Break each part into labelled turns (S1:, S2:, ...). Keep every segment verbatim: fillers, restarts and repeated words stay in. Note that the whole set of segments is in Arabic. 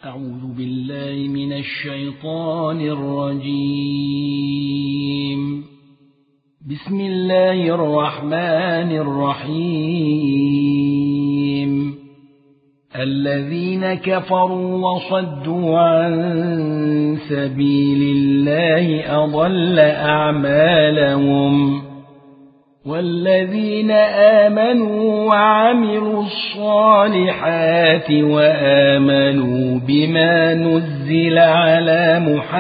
S1: أعوذ بالله من الشيطان الرجيم. بسم الله الرحمن الرحيم. الذين كفروا وصدوا عن سبيل الله أضل أعمالهم، والذين آمنوا وعملوا الصالحات وآمنوا بما نزل على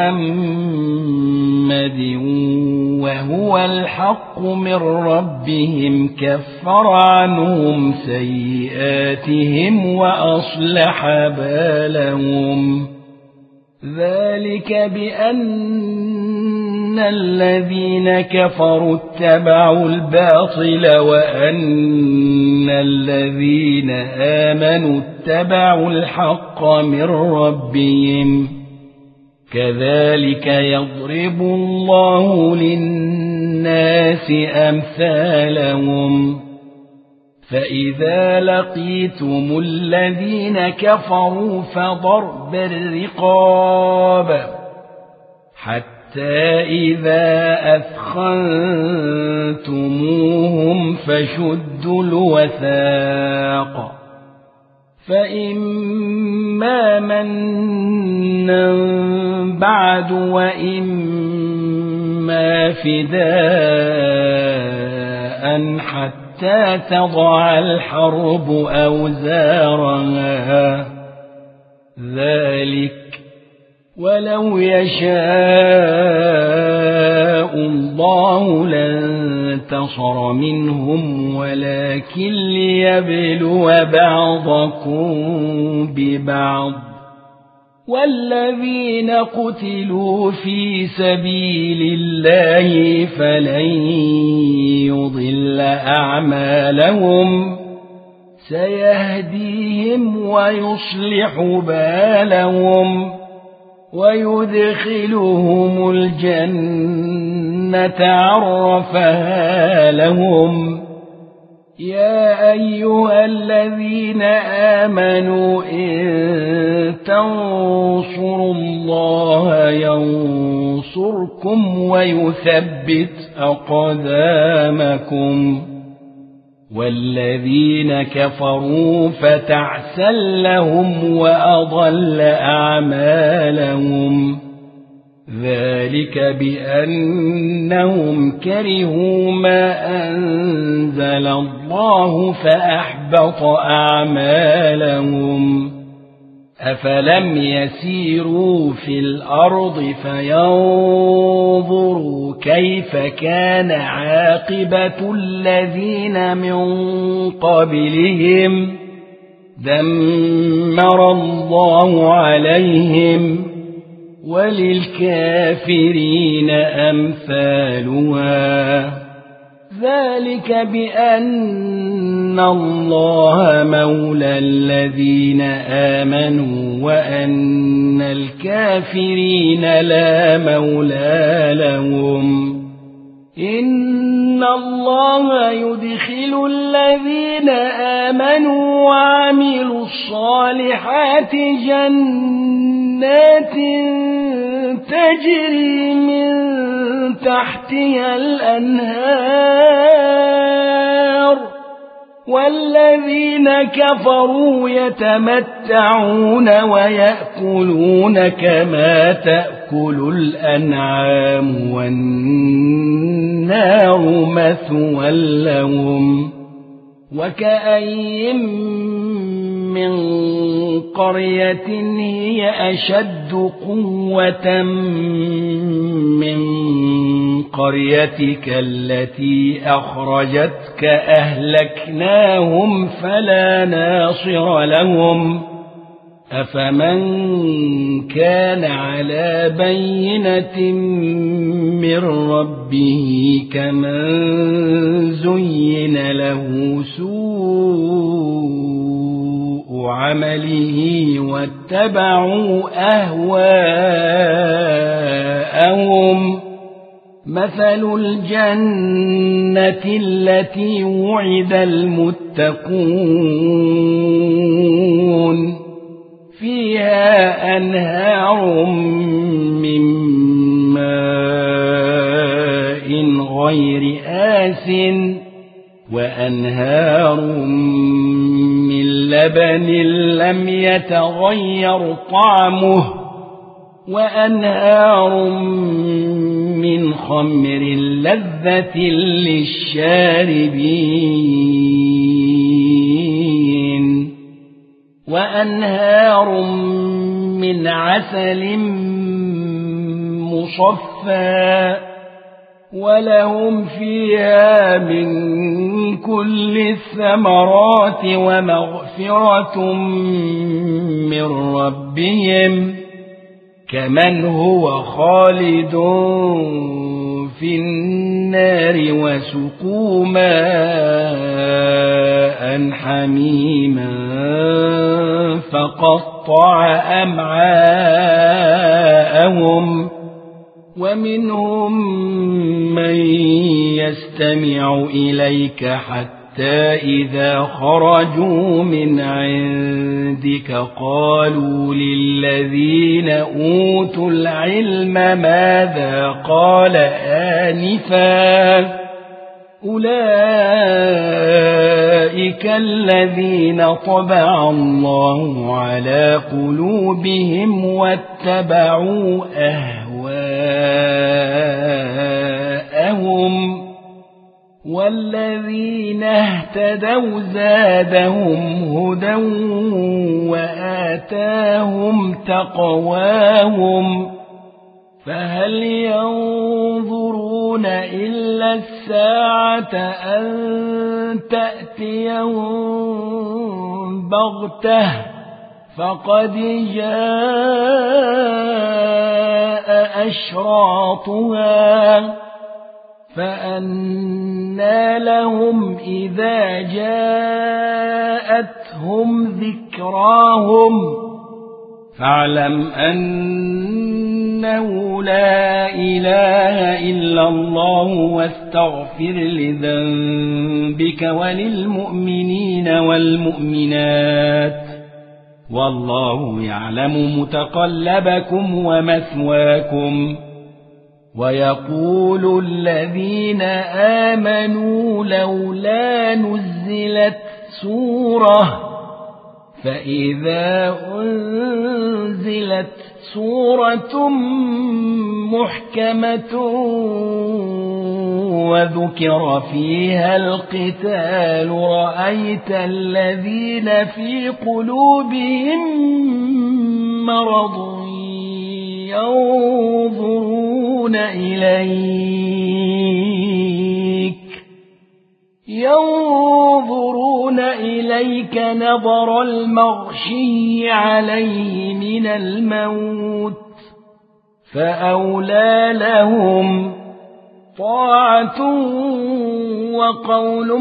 S1: محمد وهو الحق من ربهم كفر عنهم سيئاتهم وأصلح بالهم. ذلك بأن الذين كفروا اتبعوا الباطل وأن الذين آمنوا اتبعوا الحق من ربهم. كذلك يضرب الله للناس أمثالهم. فإذا لقيتم الذين كفروا فضرب الرقاب حتى إذا أثخنتموهم فشدوا الوثاق، فإما منا بعد وإما فداء حتى تضع الحرب أوزارها. ذلك ولو يشاء الله لانتصر منهم ولكن ليبلو بعضكم ببعض. والذين قتلوا في سبيل الله فلن يضل أعمالهم، سيهديهم ويصلح بالهم ويدخلهم الجنة عرفها لهم. يا أيها الذين آمنوا إن تنصروا الله ينصركم ويثبت أقدامكم. والذين كفروا فتعسا لهم وأضل أعمالهم. ذلك بأنهم كرهوا ما أنزل الله فأحبط أعمالهم. أفلم يسيروا في الأرض فينظروا كيف كان عاقبة الذين من قبلهم دمر الله عليهم وللكافرين أمثالها. ذلك بأن الله مولى الذين آمنوا وأن الكافرين لا مولى لهم. إن الله يدخل الذين آمنوا وعملوا الصالحات جنات تجري من تحتها الأنهار، والذين كفروا يتمتعون ويأكلون كما تأكل الأنعام والنار مثوى لهم. وكأين من قرية هي أشد قوة من قريتك التي أخرجتك أهلكناهم فلا ناصر لهم. أفمن كان على بينة من ربه كمن زين له سوء عمله واتبعوا أهواءهم. مثل الجنة التي وعد المتقون فيها أنهار من ماء غير آسٍ وأنهار من لبن لم يتغير طعمه وأنهار من خمر لذة للشاربين وأنهار من عسل مصفى ولهم فيها من كل الثمرات ومغفرة من ربهم كمن هو خالد في النار وسقوا ماء حميما فقطع أمعاءهم ومنهم من يستمع إليك حتى إذا خرجوا من عندك قالوا للذين أوتوا العلم ماذا قال آنفا أولئك الذين طبع الله على قلوبهم واتبعوا أهواءهم والذين اهتدوا زادهم هدى وآتاهم تقواهم فهل ينظرون إلا الساعة أن تأتيهم بغتة فقد جاء أشراطها فأنى لهم إذا جاءتهم ذكراهم فاعلم أنه لا إله إلا الله واستغفر لذنبك وللمؤمنين والمؤمنات والله يعلم متقلبكم ومثواكم ويقول الذين آمنوا لولا نزلت سورة فإذا أنزلت سورة محكمة وذكر فيها القتال رأيت الذين في قلوبهم مرض ينظرون إليك ينظرون إليك نظر المغشي عليه من الموت فأولى لهم طاعة وقول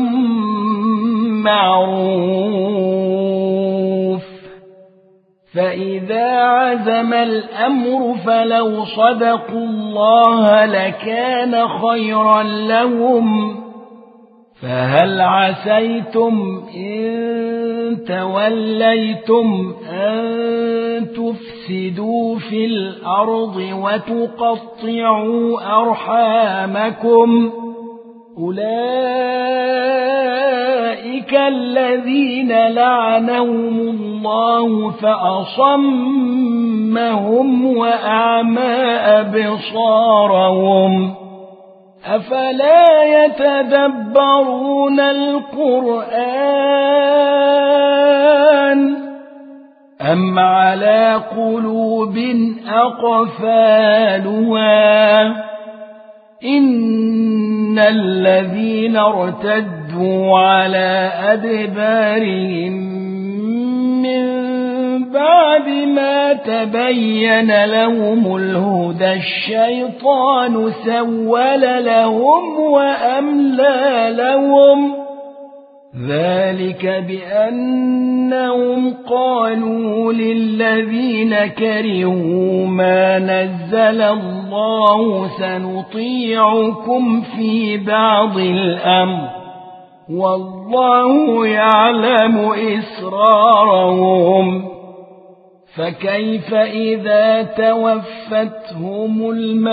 S1: معروف فإذا عزم الأمر فلو صدقوا الله لكان خيرا لهم فهل عسيتم إن توليتم أن تفسدوا في الأرض وتقطعوا أرحامكم أولئك الذين لعنهم الله فأصمهم وأعمى أبصارهم أفلا يتدبرون القرآن أم على قلوب أقفالها إن الذين ارتدوا على أدبارهم من بعد ما تبين لهم الهدى الشيطان سول لهم وأملى لهم ذلك بأنهم قالوا للذين كرهوا ما نزل الله سنطيعكم في بعض الأمر والله يعلم إسرارهم فكيف إذا توفتهم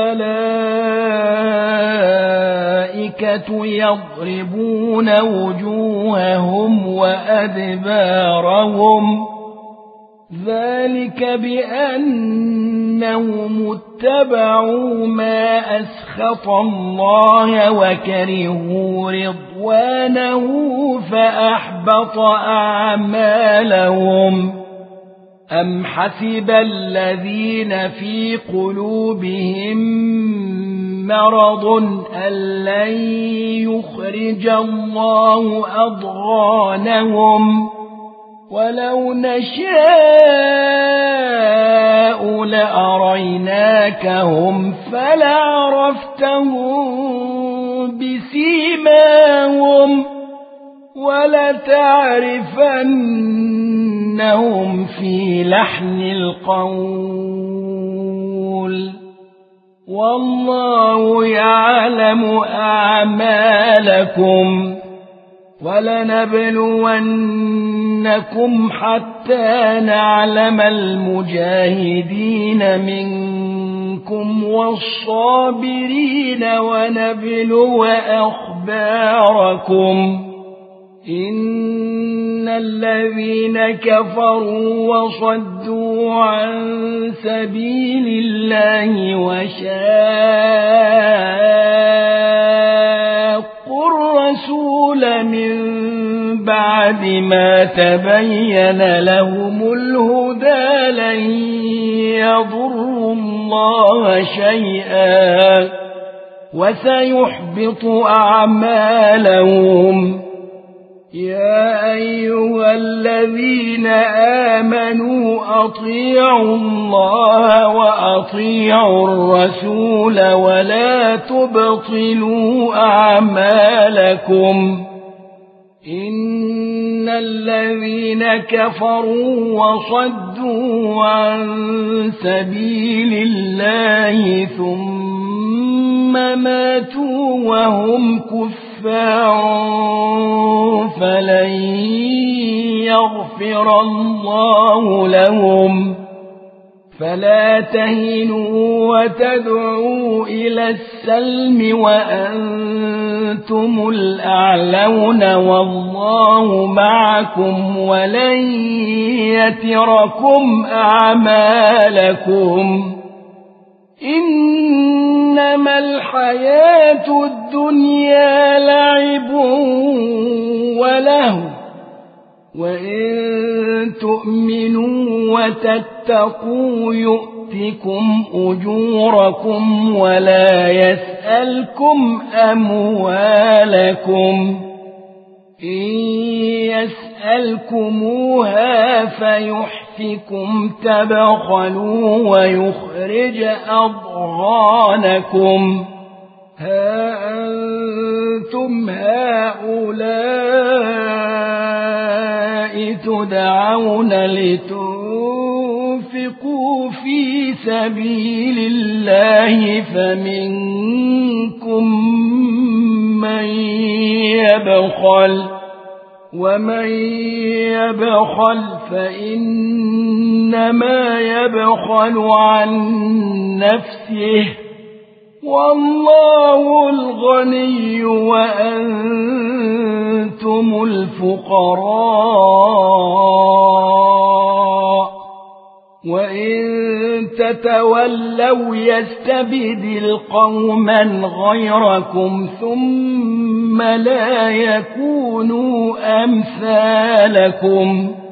S1: الملائكة يضربون وجوههم وأدبارهم ذلك بأنهم اتبعوا ما أسخط الله وكرهوا رضوانه فأحبط أعمالهم أم حسب الذين في قلوبهم مرض أن لن يخرج الله أضغانهم ولو نشاء لأريناكهم فلعرفتهم بسيماهم ولتعرفنهم في لحن القول والله يعلم أعمالكم ولنبلونكم حتى نعلم المجاهدين منكم والصابرين ونبلو أخباركم إن الذين كفروا وصدوا عن سبيل الله وشاقوا الرسول من بعد ما تبين لهم الهدى لن يضروا الله شيئا وسيحبط أعمالهم يا أيها الذين آمنوا أطيعوا الله وأطيعوا الرسول ولا تبطلوا أعمالكم إن الذين كفروا وصدوا عن سبيل الله ثم ماتوا وهم كفار فلن يغفر الله لهم فلا تهنوا وتدعوا إلى السلم وأنتم الأعلون والله معكم ولن يتركم أعمالكم إنما الحياة الدنيا لعب وله وإن تؤمنوا وتتقوا يؤتكم أجوركم ولا يسألكم أموالكم إن يسألكموها فيحفكم تبخلوا ويخرج أضغانكم ها أنتم هؤلاء تدعون لتنفقوا في سبيل الله فمنكم من يبخل ومن يبخل فإنما يبخل عن نفسه والله الغني وأنتم الفقراء وإن تتولوا يستبدل قوما غيركم ثم لا يكونوا أمثالكم